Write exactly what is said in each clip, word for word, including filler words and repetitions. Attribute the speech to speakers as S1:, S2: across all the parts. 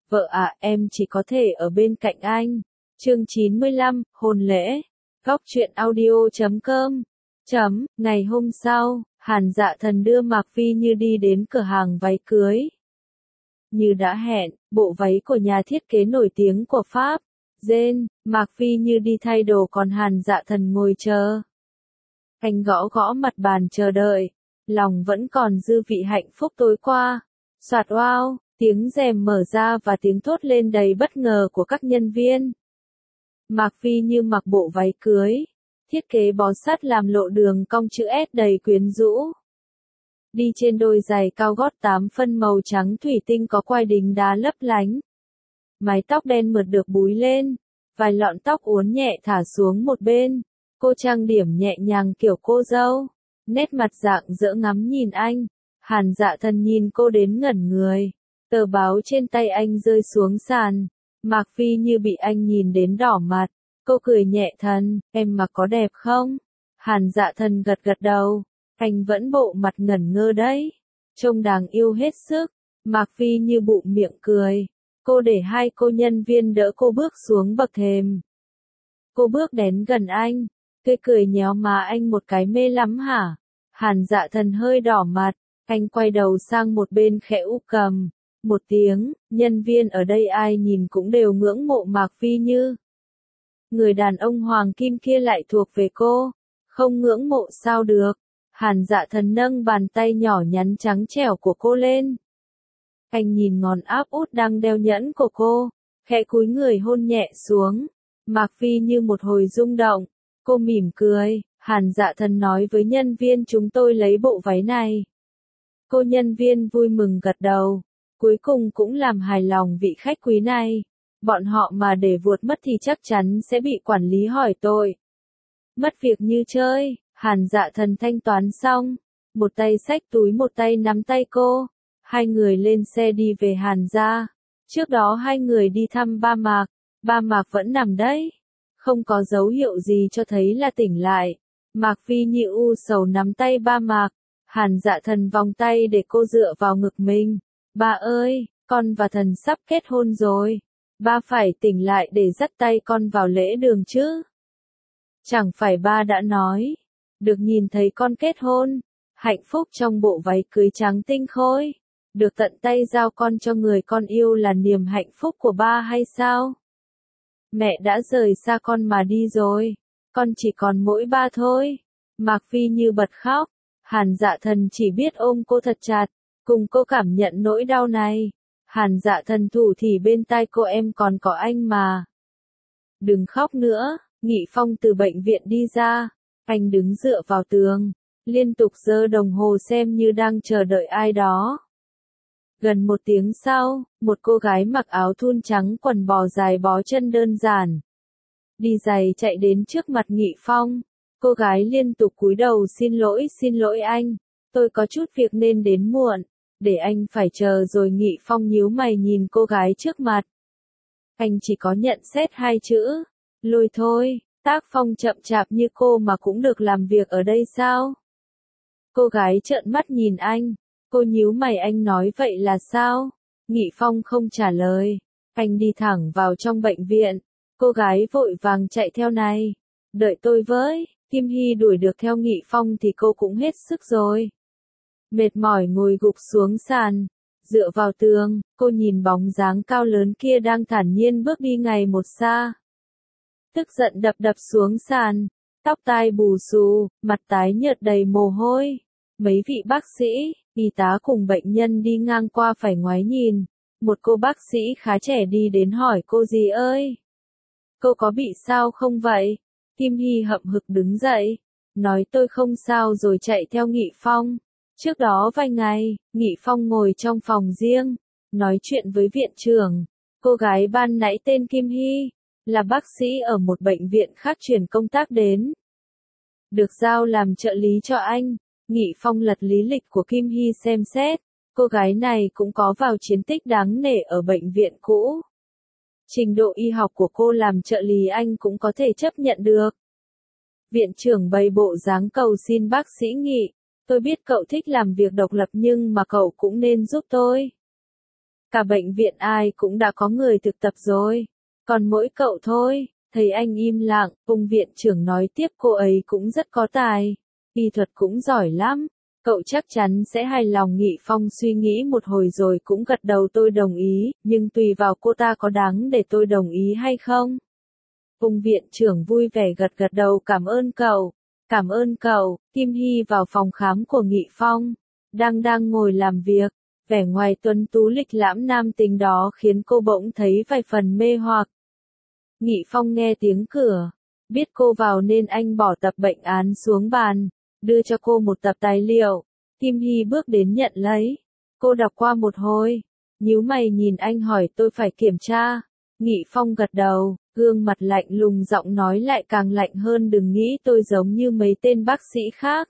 S1: Vợ ạ, em chỉ có thể ở bên cạnh anh. Chương chín mươi lăm, hôn lễ. Góc truyện audio chấm com. Chấm, ngày hôm sau, Hàn Dạ Thần đưa Mạc Phi Như đi đến cửa hàng váy cưới. Như đã hẹn, bộ váy của nhà thiết kế nổi tiếng của Pháp, Gen, Mạc Phi Như đi thay đồ còn Hàn Dạ Thần ngồi chờ. Anh gõ gõ mặt bàn chờ đợi, lòng vẫn còn dư vị hạnh phúc tối qua. Soạt wow, tiếng rèm mở ra và tiếng thốt lên đầy bất ngờ của các nhân viên. Mạc Phi Như mặc bộ váy cưới, thiết kế bó sát làm lộ đường cong chữ S đầy quyến rũ. Đi trên đôi giày cao gót tám phân màu trắng thủy tinh có quai đính đá lấp lánh. Mái tóc đen mượt được búi lên, vài lọn tóc uốn nhẹ thả xuống một bên. Cô trang điểm nhẹ nhàng kiểu cô dâu, nét mặt rạng rỡ ngắm nhìn anh. Hàn Dạ Thần nhìn cô đến ngẩn người, tờ báo trên tay anh rơi xuống sàn. Mạc Phi Như bị anh nhìn đến đỏ mặt, cô cười nhẹ thần, em mặc có đẹp không? Hàn Dạ Thần gật gật đầu, anh vẫn bộ mặt ngẩn ngơ đấy, trông đáng yêu hết sức. Mạc Phi Như bụng miệng cười, cô để hai cô nhân viên đỡ cô bước xuống bậc thềm. Cô bước đến gần anh, tươi cười nhéo má anh một cái mê lắm hả? Hàn Dạ Thần hơi đỏ mặt, anh quay đầu sang một bên khẽ úp cằm. Một tiếng, nhân viên ở đây ai nhìn cũng đều ngưỡng mộ Mạc Phi Như. Người đàn ông hoàng kim kia lại thuộc về cô, không ngưỡng mộ sao được. Hàn Dạ Thần nâng bàn tay nhỏ nhắn trắng trẻo của cô lên. Anh nhìn ngón áp út đang đeo nhẫn của cô, khẽ cúi người hôn nhẹ xuống. Mạc Phi Như một hồi rung động, cô mỉm cười. Hàn Dạ Thần nói với nhân viên chúng tôi lấy bộ váy này. Cô nhân viên vui mừng gật đầu, cuối cùng cũng làm hài lòng vị khách quý này. Bọn họ mà để vuột mất thì chắc chắn sẽ bị quản lý hỏi tội. Mất việc như chơi, Hàn Dạ Thần thanh toán xong, một tay xách túi một tay nắm tay cô. Hai người lên xe đi về Hàn gia. Trước đó hai người đi thăm ba Mạc, ba Mạc vẫn nằm đấy, không có dấu hiệu gì cho thấy là tỉnh lại. Mạc Phi Như u sầu nắm tay ba Mạc, Hàn Dạ Thần vòng tay để cô dựa vào ngực mình. Ba ơi, con và Thần sắp kết hôn rồi, ba phải tỉnh lại để dắt tay con vào lễ đường chứ. Chẳng phải ba đã nói, được nhìn thấy con kết hôn, hạnh phúc trong bộ váy cưới trắng tinh khôi, được tận tay giao con cho người con yêu là niềm hạnh phúc của ba hay sao? Mẹ đã rời xa con mà đi rồi, con chỉ còn mỗi ba thôi. Mạc Phi Như bật khóc, Hàn Dạ Thần chỉ biết ôm cô thật chặt, cùng cô cảm nhận nỗi đau này. Hàn Dạ Thần thủ thì bên tai cô em còn có anh mà. Đừng khóc nữa. Nghị Phong từ bệnh viện đi ra, anh đứng dựa vào tường, liên tục giơ đồng hồ xem như đang chờ đợi ai đó. Gần một tiếng sau, một cô gái mặc áo thun trắng quần bò dài bó chân đơn giản, đi giày chạy đến trước mặt Nghị Phong. Cô gái liên tục cúi đầu xin lỗi xin lỗi anh, tôi có chút việc nên đến muộn, để anh phải chờ rồi. Nghị Phong nhíu mày nhìn cô gái trước mặt. Anh chỉ có nhận xét hai chữ, lôi thôi. Tác phong chậm chạp như cô mà cũng được làm việc ở đây sao? Cô gái trợn mắt nhìn anh, cô nhíu mày anh nói vậy là sao? Nghị Phong không trả lời, anh đi thẳng vào trong bệnh viện, cô gái vội vàng chạy theo này. Đợi tôi với, Kim Hy đuổi được theo Nghị Phong thì cô cũng hết sức rồi. Mệt mỏi ngồi gục xuống sàn, dựa vào tường, cô nhìn bóng dáng cao lớn kia đang thản nhiên bước đi ngày một xa. Tức giận đập đập xuống sàn, tóc tai bù xù, mặt tái nhợt đầy mồ hôi. Mấy vị bác sĩ, y tá cùng bệnh nhân đi ngang qua phải ngoái nhìn. Một cô bác sĩ khá trẻ đi đến hỏi cô dì ơi, cô có bị sao không vậy? Kim Hy hậm hực đứng dậy, nói tôi không sao rồi chạy theo Nghị Phong. Trước đó vài ngày, Nghị Phong ngồi trong phòng riêng, nói chuyện với viện trưởng. Cô gái ban nãy tên Kim Hy, là bác sĩ ở một bệnh viện khác chuyển công tác đến. Được giao làm trợ lý cho anh. Nghị Phong lật lý lịch của Kim Hy xem xét, cô gái này cũng có vào chiến tích đáng nể ở bệnh viện cũ. Trình độ y học của cô làm trợ lý anh cũng có thể chấp nhận được. Viện trưởng bày bộ dáng cầu xin bác sĩ Nghị, tôi biết cậu thích làm việc độc lập nhưng mà cậu cũng nên giúp tôi. Cả bệnh viện ai cũng đã có người thực tập rồi. Còn mỗi cậu thôi. Thấy anh im lặng, Phùng viện trưởng nói tiếp cô ấy cũng rất có tài. Y thuật cũng giỏi lắm. Cậu chắc chắn sẽ hài lòng. Nghị Phong suy nghĩ một hồi rồi cũng gật đầu tôi đồng ý, nhưng tùy vào cô ta có đáng để tôi đồng ý hay không. Phùng viện trưởng vui vẻ gật gật đầu cảm ơn cậu. Cảm ơn cậu. Kim Hy vào phòng khám của Nghị Phong. Đang đang ngồi làm việc. Vẻ ngoài tuấn tú lịch lãm nam tính đó khiến cô bỗng thấy vài phần mê hoặc. Nghị Phong nghe tiếng cửa. Biết cô vào nên anh bỏ tập bệnh án xuống bàn. Đưa cho cô một tập tài liệu. Kim Hy bước đến nhận lấy. Cô đọc qua một hồi. Nhíu mày nhìn anh hỏi tôi phải kiểm tra. Nghị Phong gật đầu, gương mặt lạnh lùng giọng nói lại càng lạnh hơn đừng nghĩ tôi giống như mấy tên bác sĩ khác.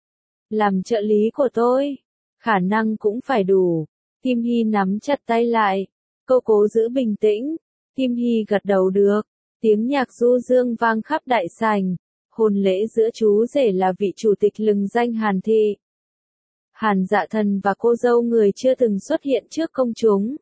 S1: Làm trợ lý của tôi. Khả năng cũng phải đủ. Kim Hy nắm chặt tay lại. Cô cố giữ bình tĩnh. Kim Hy gật đầu được. Tiếng nhạc du dương vang khắp đại sảnh. Hôn lễ giữa chú rể là vị chủ tịch lừng danh Hàn Thị. Hàn Dạ Thần và cô dâu người chưa từng xuất hiện trước công chúng.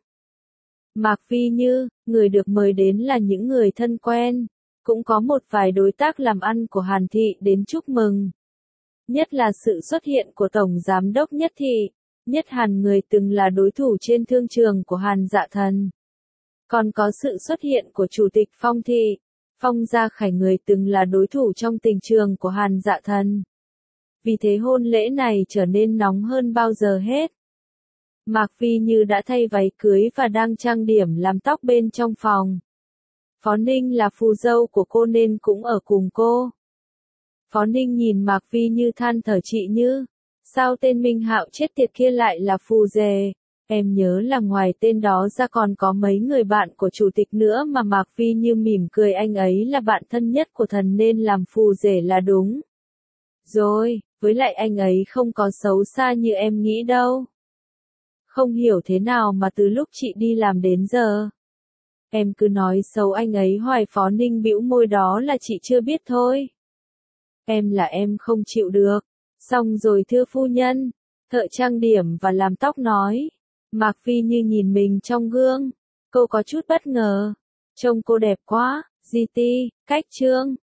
S1: Mạc Vi Như, người được mời đến là những người thân quen. Cũng có một vài đối tác làm ăn của Hàn Thị đến chúc mừng. Nhất là sự xuất hiện của Tổng Giám đốc Nhất Thị. Nhất Hàn người từng là đối thủ trên thương trường của Hàn Dạ Thần. Còn có sự xuất hiện của Chủ tịch Phong Thị. Phong Gia Khải người từng là đối thủ trong tình trường của Hàn Dạ Thần. Vì thế hôn lễ này trở nên nóng hơn bao giờ hết. Mạc Vi Như đã thay váy cưới và đang trang điểm làm tóc bên trong phòng. Phó Ninh là phù dâu của cô nên cũng ở cùng cô. Phó Ninh nhìn Mạc Vi Như than thở chị Như. Sao tên Minh Hạo chết tiệt kia lại là phù dề? Em nhớ là ngoài tên đó ra còn có mấy người bạn của chủ tịch nữa mà Mạc Vi Như mỉm cười anh ấy là bạn thân nhất của thần nên làm phù rể là đúng. Rồi, với lại anh ấy không có xấu xa như em nghĩ đâu. Không hiểu thế nào mà từ lúc chị đi làm đến giờ. Em cứ nói xấu anh ấy hoài. Phó Ninh bĩu môi đó là chị chưa biết thôi. Em là em không chịu được. Xong rồi thưa phu nhân. Thợ trang điểm và làm tóc nói. Mạc Vi Như nhìn mình trong gương. Cô có chút bất ngờ. Trông cô đẹp quá. giê tê, cách trương.